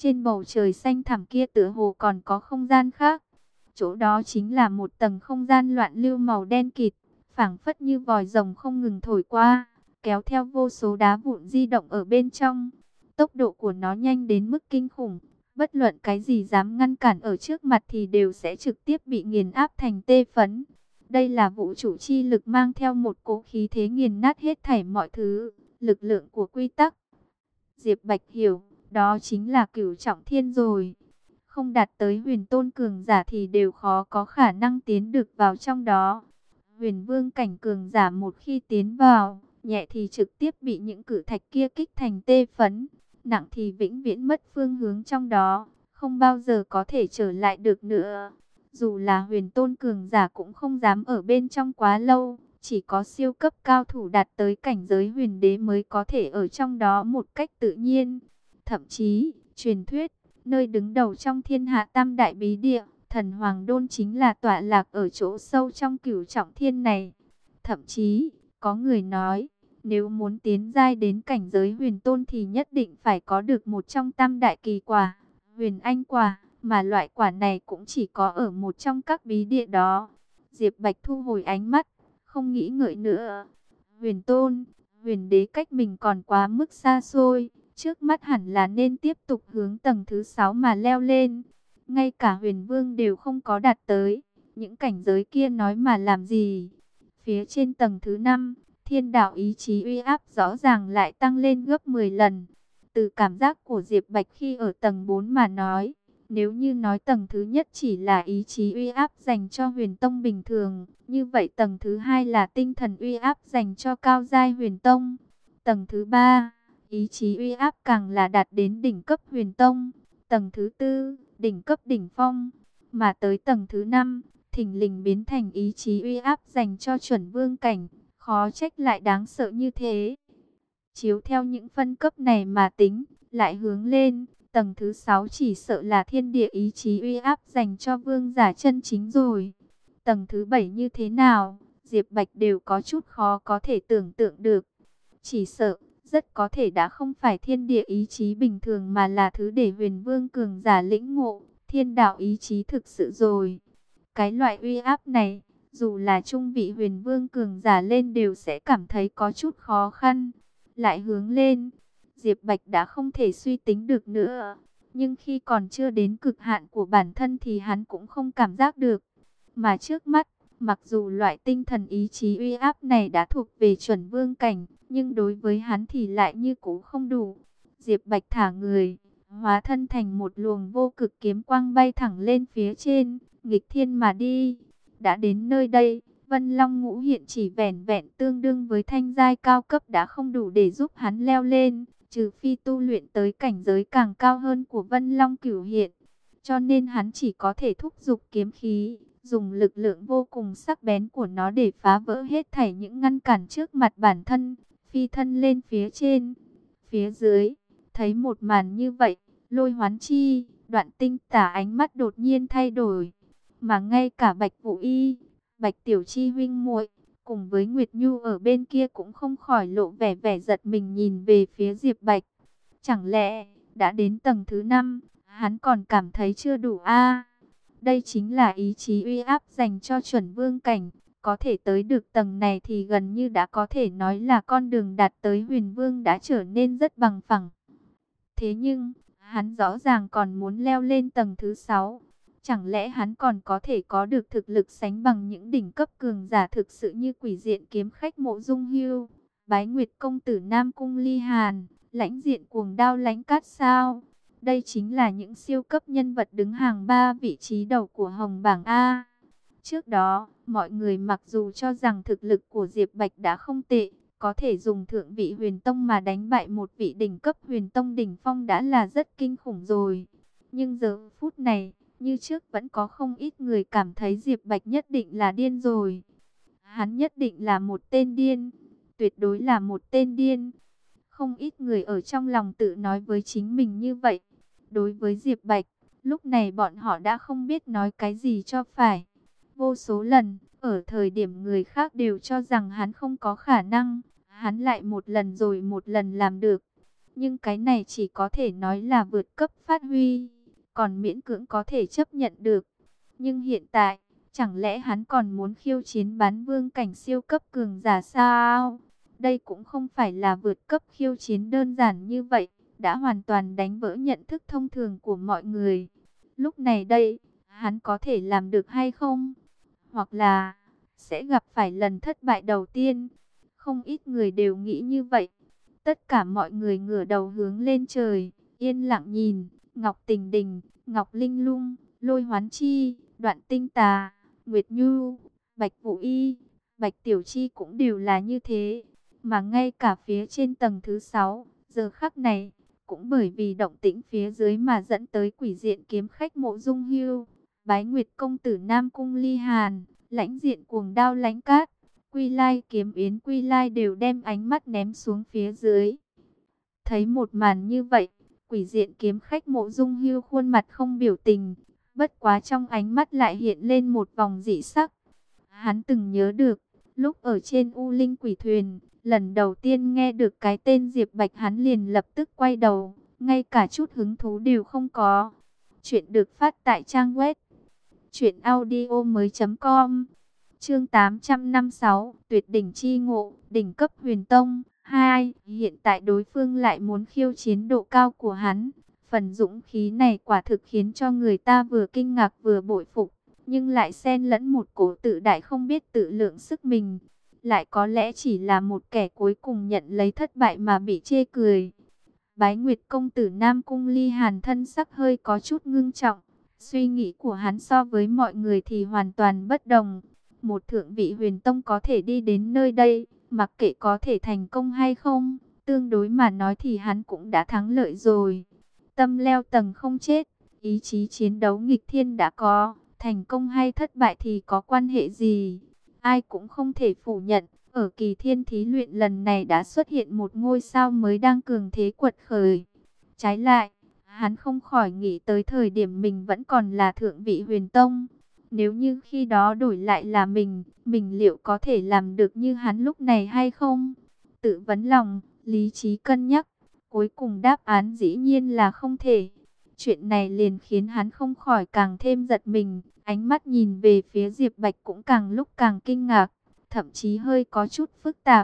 Trên bầu trời xanh thẳm kia tựa hồ còn có không gian khác. Chỗ đó chính là một tầng không gian loạn lưu màu đen kịt, phảng phất như vòi rồng không ngừng thổi qua, kéo theo vô số đá vụn di động ở bên trong. Tốc độ của nó nhanh đến mức kinh khủng, bất luận cái gì dám ngăn cản ở trước mặt thì đều sẽ trực tiếp bị nghiền áp thành tê phấn. Đây là vũ trụ chi lực mang theo một cỗ khí thế nghiền nát hết thảy mọi thứ, lực lượng của quy tắc. Diệp Bạch hiểu, đó chính là cửu trọng thiên rồi. Không đạt tới huyền tôn cường giả thì đều khó có khả năng tiến được vào trong đó. Huyền vương cảnh cường giả một khi tiến vào, nhẹ thì trực tiếp bị những cử thạch kia kích thành tê phấn, nặng thì vĩnh viễn mất phương hướng trong đó, không bao giờ có thể trở lại được nữa. Dù là huyền tôn cường giả cũng không dám ở bên trong quá lâu, chỉ có siêu cấp cao thủ đạt tới cảnh giới huyền đế mới có thể ở trong đó một cách tự nhiên. Thậm chí, truyền thuyết, nơi đứng đầu trong thiên hạ tam đại bí địa, thần Hoàng Đôn chính là tọa lạc ở chỗ sâu trong cửu trọng thiên này. Thậm chí, có người nói, nếu muốn tiến giai đến cảnh giới huyền tôn thì nhất định phải có được một trong tam đại kỳ quả, huyền anh quả, mà loại quả này cũng chỉ có ở một trong các bí địa đó. Diệp Bạch thu hồi ánh mắt, không nghĩ ngợi nữa. Huyền tôn, huyền đế cách mình còn quá mức xa xôi, trước mắt hẳn là nên tiếp tục hướng tầng thứ 6 mà leo lên. Ngay cả huyền vương đều không có đạt tới, những cảnh giới kia nói mà làm gì. Phía trên tầng thứ 5, thiên đạo ý chí uy áp rõ ràng lại tăng lên gấp 10 lần. Từ cảm giác của Diệp Bạch khi ở tầng 4 mà nói, nếu như nói tầng thứ nhất chỉ là ý chí uy áp dành cho huyền tông bình thường, như vậy tầng thứ 2 là tinh thần uy áp dành cho cao giai huyền tông. Tầng thứ 3, ý chí uy áp càng là đạt đến đỉnh cấp huyền tông. Tầng thứ 4, đỉnh cấp đỉnh phong. Mà tới tầng thứ 5, thình lình biến thành ý chí uy áp dành cho chuẩn vương cảnh. Khó trách lại đáng sợ như thế. Chiếu theo những phân cấp này mà tính, lại hướng lên, tầng thứ 6 chỉ sợ là thiên địa ý chí uy áp dành cho vương giả chân chính rồi. Tầng thứ 7 như thế nào, Diệp Bạch đều có chút khó có thể tưởng tượng được. Chỉ sợ, rất có thể đã không phải thiên địa ý chí bình thường mà là thứ để huyền vương cường giả lĩnh ngộ, thiên đạo ý chí thực sự rồi. Cái loại uy áp này, dù là trung vị huyền vương cường giả lên đều sẽ cảm thấy có chút khó khăn. Lại hướng lên, Diệp Bạch đã không thể suy tính được nữa. Nhưng khi còn chưa đến cực hạn của bản thân thì hắn cũng không cảm giác được. Mà trước mắt, mặc dù loại tinh thần ý chí uy áp này đã thuộc về chuẩn vương cảnh, nhưng đối với hắn thì lại như cũ không đủ. Diệp Bạch thả người, hóa thân thành một luồng vô cực kiếm quang bay thẳng lên phía trên, nghịch thiên mà đi. Đã đến nơi đây, Vân Long Ngũ Hiện chỉ vẻn vẹn tương đương với thanh giai cao cấp đã không đủ để giúp hắn leo lên, trừ phi tu luyện tới cảnh giới càng cao hơn của Vân Long Cửu Hiện. Cho nên hắn chỉ có thể thúc giục kiếm khí, dùng lực lượng vô cùng sắc bén của nó để phá vỡ hết thảy những ngăn cản trước mặt bản thân, phi thân lên phía trên. Phía dưới, thấy một màn như vậy, Lôi Hoán Chi, Đoạn Tinh Tả ánh mắt đột nhiên thay đổi, mà ngay cả Bạch Vũ Y, Bạch Tiểu Chi huynh muội cùng với Nguyệt Nhu ở bên kia cũng không khỏi lộ vẻ vẻ giật mình nhìn về phía Diệp Bạch. Chẳng lẽ đã đến tầng thứ 5, hắn còn cảm thấy chưa đủ a? Đây chính là ý chí uy áp dành cho chuẩn vương cảnh, có thể tới được tầng này thì gần như đã có thể nói là con đường đạt tới huyền vương đã trở nên rất bằng phẳng. Thế nhưng, hắn rõ ràng còn muốn leo lên tầng thứ 6. Chẳng lẽ hắn còn có thể có được thực lực sánh bằng những đỉnh cấp cường giả thực sự như Quỷ Diện Kiếm Khách Mộ Dung Hưu, Bái Nguyệt Công Tử Nam Cung Ly Hàn, Lãnh Diện Cuồng Đao Lãnh Cát sao? Đây chính là những siêu cấp nhân vật đứng hàng 3 vị trí đầu của Hồng Bảng A. Trước đó, mọi người mặc dù cho rằng thực lực của Diệp Bạch đã không tệ, có thể dùng thượng vị huyền tông mà đánh bại một vị đỉnh cấp huyền tông đỉnh phong đã là rất kinh khủng rồi. Nhưng giờ phút này, như trước vẫn có không ít người cảm thấy Diệp Bạch nhất định là điên rồi. Hắn nhất định là một tên điên, tuyệt đối là một tên điên. Không ít người ở trong lòng tự nói với chính mình như vậy. Đối với Diệp Bạch, lúc này bọn họ đã không biết nói cái gì cho phải. Vô số lần, ở thời điểm người khác đều cho rằng hắn không có khả năng, hắn lại một lần rồi một lần làm được. Nhưng cái này chỉ có thể nói là vượt cấp phát huy, còn miễn cưỡng có thể chấp nhận được. Nhưng hiện tại, chẳng lẽ hắn còn muốn khiêu chiến bán vương cảnh siêu cấp cường giả sao? Đây cũng không phải là vượt cấp khiêu chiến đơn giản như vậy, đã hoàn toàn đánh vỡ nhận thức thông thường của mọi người. Lúc này đây, hắn có thể làm được hay không? Hoặc là sẽ gặp phải lần thất bại đầu tiên? Không ít người đều nghĩ như vậy. Tất cả mọi người ngửa đầu hướng lên trời, yên lặng nhìn. Ngọc Tình Đình, Ngọc Linh Lung, Lôi Hoán Chi, Đoạn Tinh Tà, Nguyệt Nhu, Bạch Vũ Y, Bạch Tiểu Chi cũng đều là như thế. Mà ngay cả phía trên tầng thứ 6, giờ khắc này, cũng bởi vì động tĩnh phía dưới mà dẫn tới quỷ diện kiếm khách Mộ Dung Hưu, Bái Nguyệt công tử Nam Cung Ly Hàn, lãnh diện cuồng đao lãnh cát, Quy Lai kiếm Yến Quy Lai đều đem ánh mắt ném xuống phía dưới. Thấy một màn như vậy, quỷ diện kiếm khách Mộ Dung Hưu khuôn mặt không biểu tình, bất quá trong ánh mắt lại hiện lên một vòng dị sắc. Hắn từng nhớ được, lúc ở trên U Linh Quỷ Thuyền, lần đầu tiên nghe được cái tên Diệp Bạch hắn liền lập tức quay đầu, ngay cả chút hứng thú đều không có. Chuyện được phát tại trang web truyệnaudiomoi.com. Chương 856, Tuyệt đỉnh chi ngộ, đỉnh cấp Huyền Tông 2. Hiện tại đối phương lại muốn khiêu chiến độ cao của hắn. Phần dũng khí này quả thực khiến cho người ta vừa kinh ngạc vừa bội phục, nhưng lại xen lẫn một cổ tự đại không biết tự lượng sức mình. Lại có lẽ chỉ là một kẻ cuối cùng nhận lấy thất bại mà bị chê cười. Bái Nguyệt công tử Nam Cung Ly Hàn thân sắc hơi có chút ngưng trọng. Suy nghĩ của hắn so với mọi người thì hoàn toàn bất đồng. Một thượng vị huyền tông có thể đi đến nơi đây, mặc kệ có thể thành công hay không, tương đối mà nói thì hắn cũng đã thắng lợi rồi. Tâm leo tầng không chết, ý chí chiến đấu nghịch thiên đã có, thành công hay thất bại thì có quan hệ gì? Ai cũng không thể phủ nhận, ở kỳ thiên thí luyện lần này đã xuất hiện một ngôi sao mới đang cường thế quật khởi. Trái lại, hắn không khỏi nghĩ tới thời điểm mình vẫn còn là thượng vị huyền tông. Nếu như khi đó đổi lại là mình liệu có thể làm được như hắn lúc này hay không? Tự vấn lòng, lý trí cân nhắc, cuối cùng đáp án dĩ nhiên là không thể. Chuyện này liền khiến hắn không khỏi càng thêm giật mình, ánh mắt nhìn về phía Diệp Bạch cũng càng lúc càng kinh ngạc, thậm chí hơi có chút phức tạp.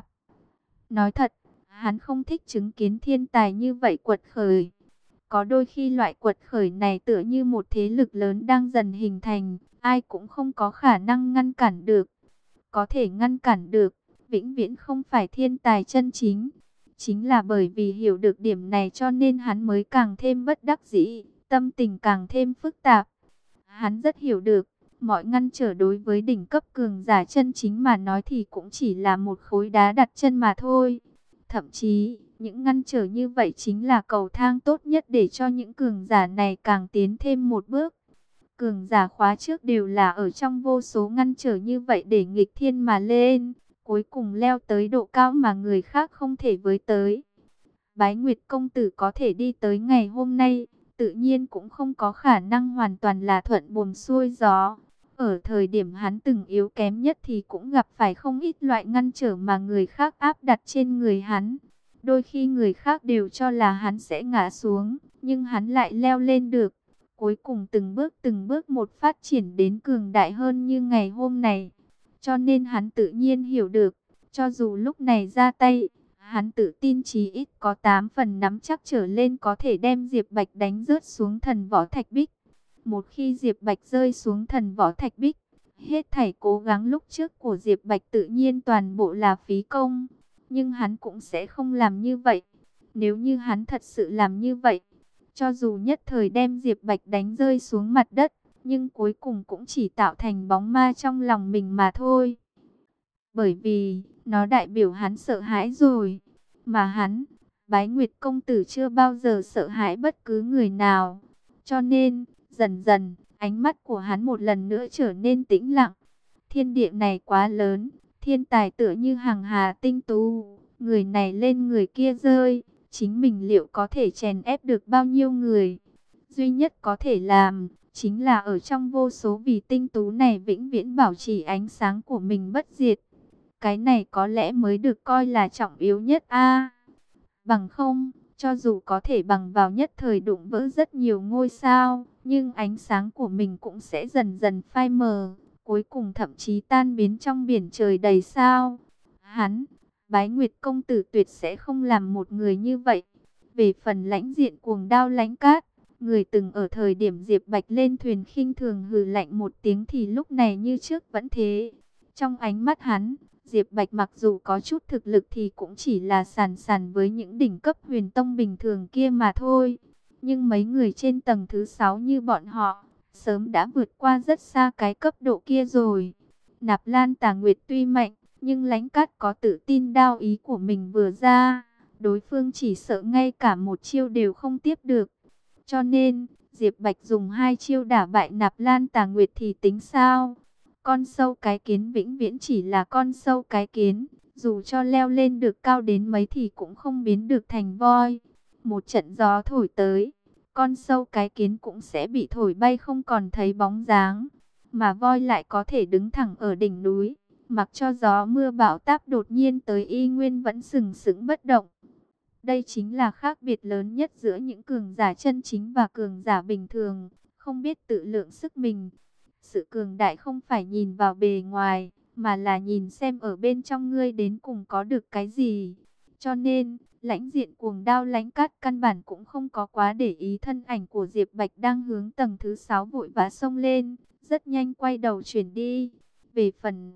Nói thật, hắn không thích chứng kiến thiên tài như vậy quật khởi. Có đôi khi loại quật khởi này tựa như một thế lực lớn đang dần hình thành, ai cũng không có khả năng ngăn cản được. Có thể ngăn cản được, vĩnh viễn không phải thiên tài chân chính. Chính là bởi vì hiểu được điểm này cho nên hắn mới càng thêm bất đắc dĩ, tâm tình càng thêm phức tạp. Hắn rất hiểu được, mọi ngăn trở đối với đỉnh cấp cường giả chân chính mà nói thì cũng chỉ là một khối đá đặt chân mà thôi. Thậm chí, những ngăn trở như vậy chính là cầu thang tốt nhất để cho những cường giả này càng tiến thêm một bước. Cường giả khóa trước đều là ở trong vô số ngăn trở như vậy để nghịch thiên mà lên, cuối cùng leo tới độ cao mà người khác không thể với tới. Bái Nguyệt công tử có thể đi tới ngày hôm nay, tự nhiên cũng không có khả năng hoàn toàn là thuận buồm xuôi gió. Ở thời điểm hắn từng yếu kém nhất thì cũng gặp phải không ít loại ngăn trở mà người khác áp đặt trên người hắn. Đôi khi người khác đều cho là hắn sẽ ngã xuống, nhưng hắn lại leo lên được. Cuối cùng từng bước một phát triển đến cường đại hơn như ngày hôm này. Cho nên hắn tự nhiên hiểu được, cho dù lúc này ra tay, hắn tự tin chí ít có 8 phần nắm chắc trở lên có thể đem Diệp Bạch đánh rớt xuống thần võ thạch bích. Một khi Diệp Bạch rơi xuống thần võ thạch bích, hết thảy cố gắng lúc trước của Diệp Bạch tự nhiên toàn bộ là phí công. Nhưng hắn cũng sẽ không làm như vậy. Nếu như hắn thật sự làm như vậy, cho dù nhất thời đem Diệp Bạch đánh rơi xuống mặt đất, nhưng cuối cùng cũng chỉ tạo thành bóng ma trong lòng mình mà thôi. Bởi vì, nó đại biểu hắn sợ hãi rồi. Mà hắn, Bái Nguyệt công tử chưa bao giờ sợ hãi bất cứ người nào. Cho nên, dần dần, ánh mắt của hắn một lần nữa trở nên tĩnh lặng. Thiên địa này quá lớn, thiên tài tựa như hàng hà tinh tú, người này lên người kia rơi, chính mình liệu có thể chèn ép được bao nhiêu người? Duy nhất có thể làm, chính là ở trong vô số vì tinh tú này vĩnh viễn bảo trì ánh sáng của mình bất diệt. Cái này có lẽ mới được coi là trọng yếu nhất a. Bằng không, Cho dù có thể bằng vào nhất thời đụng vỡ rất nhiều ngôi sao, nhưng ánh sáng của mình cũng sẽ dần dần phai mờ, cuối cùng thậm chí tan biến trong biển trời đầy sao. Hắn, Bái Nguyệt công tử tuyệt sẽ không làm một người như vậy. Về phần lãnh diện cuồng đao lãnh cát, người từng ở thời điểm Diệp Bạch lên thuyền khinh thường hừ lạnh một tiếng thì lúc này như trước vẫn thế. Trong ánh mắt hắn, Diệp Bạch mặc dù có chút thực lực thì cũng chỉ là sàn sàn với những đỉnh cấp huyền tông bình thường kia mà thôi. Nhưng mấy người trên tầng thứ 6 như bọn họ, sớm đã vượt qua rất xa cái cấp độ kia rồi. Nạp Lan Tà Nguyệt tuy mạnh, nhưng lãnh cát có tự tin đao ý của mình vừa ra, đối phương chỉ sợ ngay cả một chiêu đều không tiếp được. Cho nên, Diệp Bạch dùng 2 chiêu đả bại Nạp Lan Tà Nguyệt thì tính sao? Con sâu cái kiến vĩnh viễn chỉ là con sâu cái kiến, dù cho leo lên được cao đến mấy thì cũng không biến được thành voi. Một trận gió thổi tới, con sâu cái kiến cũng sẽ bị thổi bay không còn thấy bóng dáng. Mà voi lại có thể đứng thẳng ở đỉnh núi, mặc cho gió mưa bão táp đột nhiên tới y nguyên vẫn sừng sững bất động. Đây chính là khác biệt lớn nhất giữa những cường giả chân chính và cường giả bình thường, không biết tự lượng sức mình. Sự cường đại không phải nhìn vào bề ngoài, mà là nhìn xem ở bên trong ngươi đến cùng có được cái gì. Cho nên, lãnh diện cuồng đao lãnh cát căn bản cũng không có quá để ý thân ảnh của Diệp Bạch đang hướng tầng thứ 6 vội vã xông lên, rất nhanh quay đầu chuyển đi. Về phần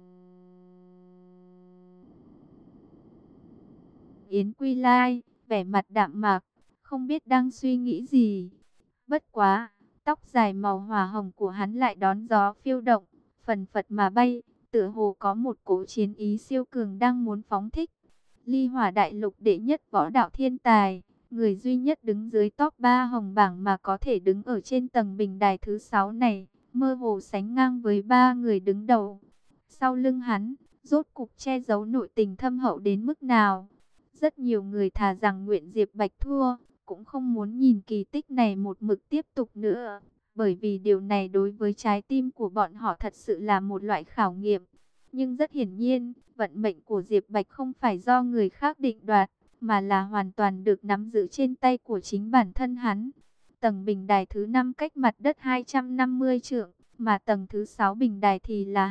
Yến Quy Lai, vẻ mặt đạm mạc, không biết đang suy nghĩ gì. Bất quá, tóc dài màu hỏa hồng của hắn lại đón gió phiêu động, phần phật mà bay, tựa hồ có một cỗ chiến ý siêu cường đang muốn phóng thích. Ly Hỏa Đại Lục đệ nhất võ đạo thiên tài, người duy nhất đứng dưới top 3 hồng bảng mà có thể đứng ở trên tầng bình đài thứ 6 này, mơ hồ sánh ngang với 3 người đứng đầu. Sau lưng hắn, rốt cục che giấu nội tình thâm hậu đến mức nào? Rất nhiều người thà rằng nguyện Diệp Bạch thua, cũng không muốn nhìn kỳ tích này một mực tiếp tục nữa. Bởi vì điều này đối với trái tim của bọn họ thật sự là một loại khảo nghiệm. Nhưng rất hiển nhiên, vận mệnh của Diệp Bạch không phải do người khác định đoạt, mà là hoàn toàn được nắm giữ trên tay của chính bản thân hắn. Tầng bình đài thứ 5 cách mặt đất 250 trượng, mà tầng thứ 6 bình đài thì là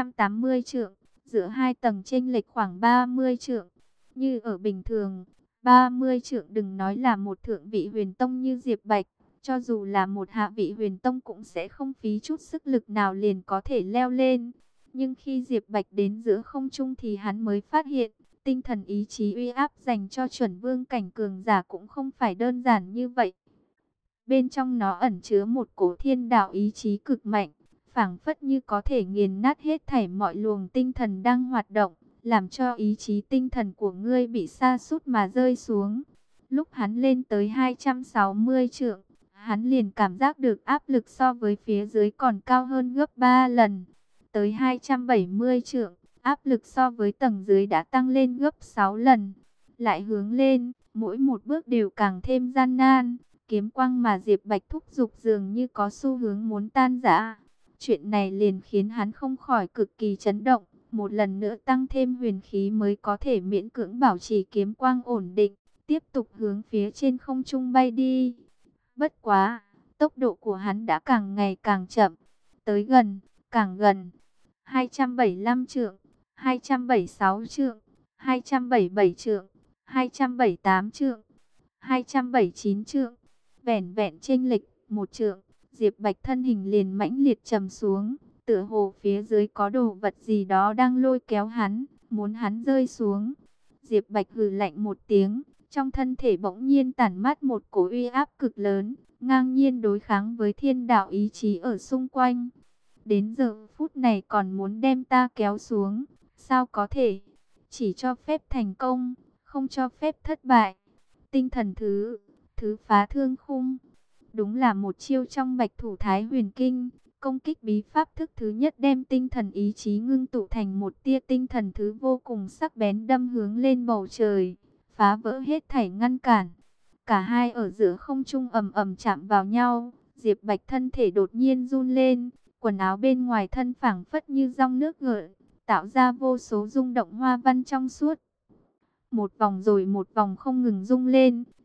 280 trượng. Giữa hai tầng chênh lệch khoảng 30 trượng. Như ở bình thường, 30 trượng đừng nói là một thượng vị huyền tông như Diệp Bạch, cho dù là một hạ vị huyền tông cũng sẽ không phí chút sức lực nào liền có thể leo lên. Nhưng khi Diệp Bạch đến giữa không trung thì hắn mới phát hiện, tinh thần ý chí uy áp dành cho chuẩn vương cảnh cường giả cũng không phải đơn giản như vậy. Bên trong nó ẩn chứa một cổ thiên đạo ý chí cực mạnh, phảng phất như có thể nghiền nát hết thảy mọi luồng tinh thần đang hoạt động, làm cho ý chí tinh thần của ngươi bị sa sút mà rơi xuống. Lúc hắn lên tới 260 trượng, hắn liền cảm giác được áp lực so với phía dưới còn cao hơn gấp 3 lần. Tới 270 trượng, áp lực so với tầng dưới đã tăng lên gấp 6 lần. Lại hướng lên, mỗi một bước đều càng thêm gian nan. Kiếm quang mà Diệp Bạch thúc giục dường như có xu hướng muốn tan rã. Chuyện này liền khiến hắn không khỏi cực kỳ chấn động. Một lần nữa tăng thêm huyền khí mới có thể miễn cưỡng bảo trì kiếm quang ổn định. Tiếp tục hướng phía trên không trung bay đi. Bất quá, tốc độ của hắn đã càng ngày càng chậm. Tới gần, càng gần. 275 trượng, 276 trượng, 277 trượng, 278 trượng, 279 trượng. Vẻn vẹn chênh lệch một trượng, Diệp Bạch thân hình liền mãnh liệt trầm xuống, tựa hồ phía dưới có đồ vật gì đó đang lôi kéo hắn, muốn hắn rơi xuống. Diệp Bạch hừ lạnh một tiếng, trong thân thể bỗng nhiên tản mát một cổ uy áp cực lớn, ngang nhiên đối kháng với thiên đạo ý chí ở xung quanh. Đến giờ phút này còn muốn đem ta kéo xuống, sao có thể? Chỉ cho phép thành công, không cho phép thất bại. Tinh thần thứ phá thương khung. Đúng là một chiêu trong Bạch Thủ Thái Huyền Kinh, công kích bí pháp thức thứ nhất đem tinh thần ý chí ngưng tụ thành một tia tinh thần thứ vô cùng sắc bén đâm hướng lên bầu trời, phá vỡ hết thảy ngăn cản. Cả hai ở giữa không trung ầm ầm chạm vào nhau, Diệp Bạch thân thể đột nhiên run lên, quần áo bên ngoài thân phảng phất như dòng nước gợn, tạo ra vô số rung động hoa văn trong suốt. Một vòng rồi một vòng không ngừng rung lên,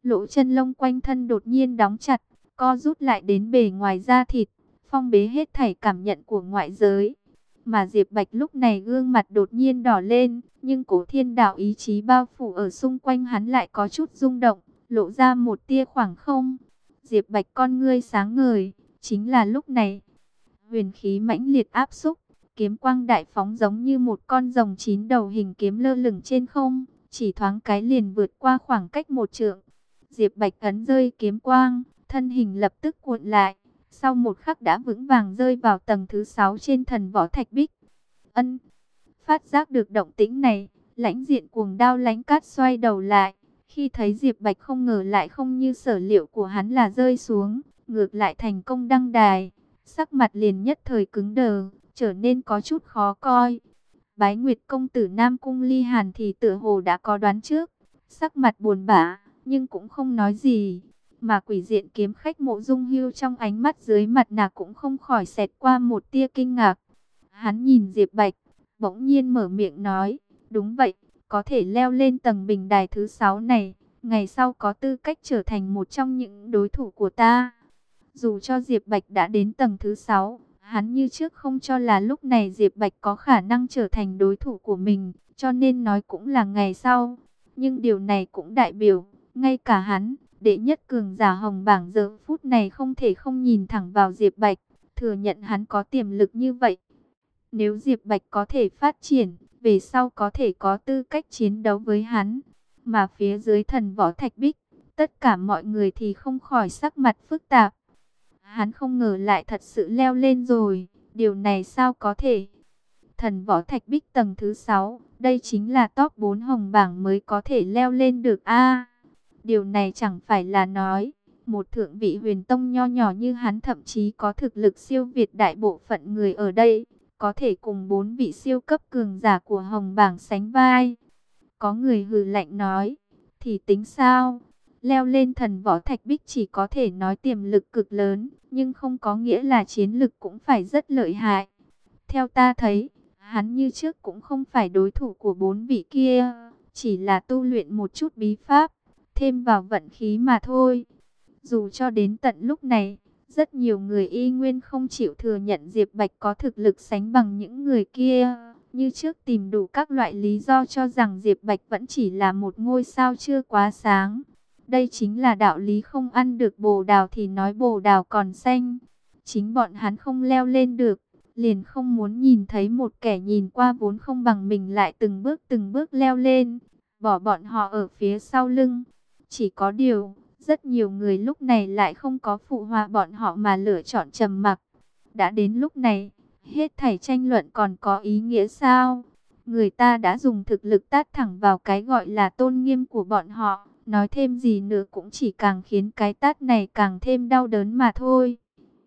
lỗ chân lông quanh thân đột nhiên đóng chặt, co rút lại đến bề ngoài da thịt, phong bế hết thảy cảm nhận của ngoại giới. Mà Diệp Bạch lúc này gương mặt đột nhiên đỏ lên, nhưng Cố Thiên Đạo ý chí bao phủ ở xung quanh hắn lại có chút rung động, lộ ra một tia khoảng không. Diệp Bạch con ngươi sáng ngời, chính là lúc này, huyền khí mãnh liệt áp xúc, kiếm quang đại phóng giống như một con rồng chín đầu hình kiếm lơ lửng trên không, chỉ thoáng cái liền vượt qua khoảng cách 1 trượng. Diệp Bạch ấn rơi kiếm quang, thân hình lập tức cuộn lại, sau một khắc đã vững vàng rơi vào tầng thứ 6 trên thần võ thạch bích. Ân, phát giác được động tĩnh này, Lãnh Diện Cuồng Đao Lãnh Cát xoay đầu lại, khi thấy Diệp Bạch không ngờ lại không như sở liệu của hắn là rơi xuống, ngược lại thành công đăng đài, sắc mặt liền nhất thời cứng đờ, trở nên có chút khó coi. Bái Nguyệt công tử Nam Cung Ly Hàn thì tựa hồ đã có đoán trước, sắc mặt buồn bã, nhưng cũng không nói gì. Mà Quỷ Diện kiếm khách Mộ Dung Hưu trong ánh mắt dưới mặt nạ cũng không khỏi xẹt qua một tia kinh ngạc. Hắn nhìn Diệp Bạch, bỗng nhiên mở miệng nói, đúng vậy, có thể leo lên tầng bình đài thứ 6 này, ngày sau có tư cách trở thành một trong những đối thủ của ta. Dù cho Diệp Bạch đã đến tầng thứ 6, hắn như trước không cho là lúc này Diệp Bạch có khả năng trở thành đối thủ của mình, cho nên nói cũng là ngày sau. Nhưng điều này cũng đại biểu, ngay cả hắn, đệ nhất cường giả hồng bảng giờ phút này không thể không nhìn thẳng vào Diệp Bạch, thừa nhận hắn có tiềm lực như vậy. Nếu Diệp Bạch có thể phát triển, về sau có thể có tư cách chiến đấu với hắn. Mà phía dưới thần võ thạch bích, tất cả mọi người thì không khỏi sắc mặt phức tạp. Hắn không ngờ lại thật sự leo lên rồi, điều này sao có thể? Thần võ thạch bích tầng thứ 6, đây chính là top 4 hồng bảng mới có thể leo lên được a. Điều này chẳng phải là nói, một thượng vị huyền tông nho nhỏ như hắn thậm chí có thực lực siêu việt đại bộ phận người ở đây, có thể cùng 4 vị siêu cấp cường giả của hồng bảng sánh vai. Có người hừ lạnh nói, thì tính sao? Leo lên thần võ thạch bích chỉ có thể nói tiềm lực cực lớn, nhưng không có nghĩa là chiến lực cũng phải rất lợi hại. Theo ta thấy, hắn như trước cũng không phải đối thủ của 4 vị kia, chỉ là tu luyện một chút bí pháp, thêm vào vận khí mà thôi. Dù cho đến tận lúc này, rất nhiều người y nguyên không chịu thừa nhận Diệp Bạch có thực lực sánh bằng những người kia, như trước tìm đủ các loại lý do cho rằng Diệp Bạch vẫn chỉ là một ngôi sao chưa quá sáng. Đây chính là đạo lý không ăn được bồ đào thì nói bồ đào còn xanh. Chính bọn hắn không leo lên được, liền không muốn nhìn thấy một kẻ nhìn qua vốn không bằng mình lại từng bước leo lên, bỏ bọn họ ở phía sau lưng. Chỉ có điều, rất nhiều người lúc này lại không có phụ họa bọn họ mà lựa chọn trầm mặc. Đã đến lúc này, hết thảy tranh luận còn có ý nghĩa sao? Người ta đã dùng thực lực tát thẳng vào cái gọi là tôn nghiêm của bọn họ. Nói thêm gì nữa cũng chỉ càng khiến cái tát này càng thêm đau đớn mà thôi.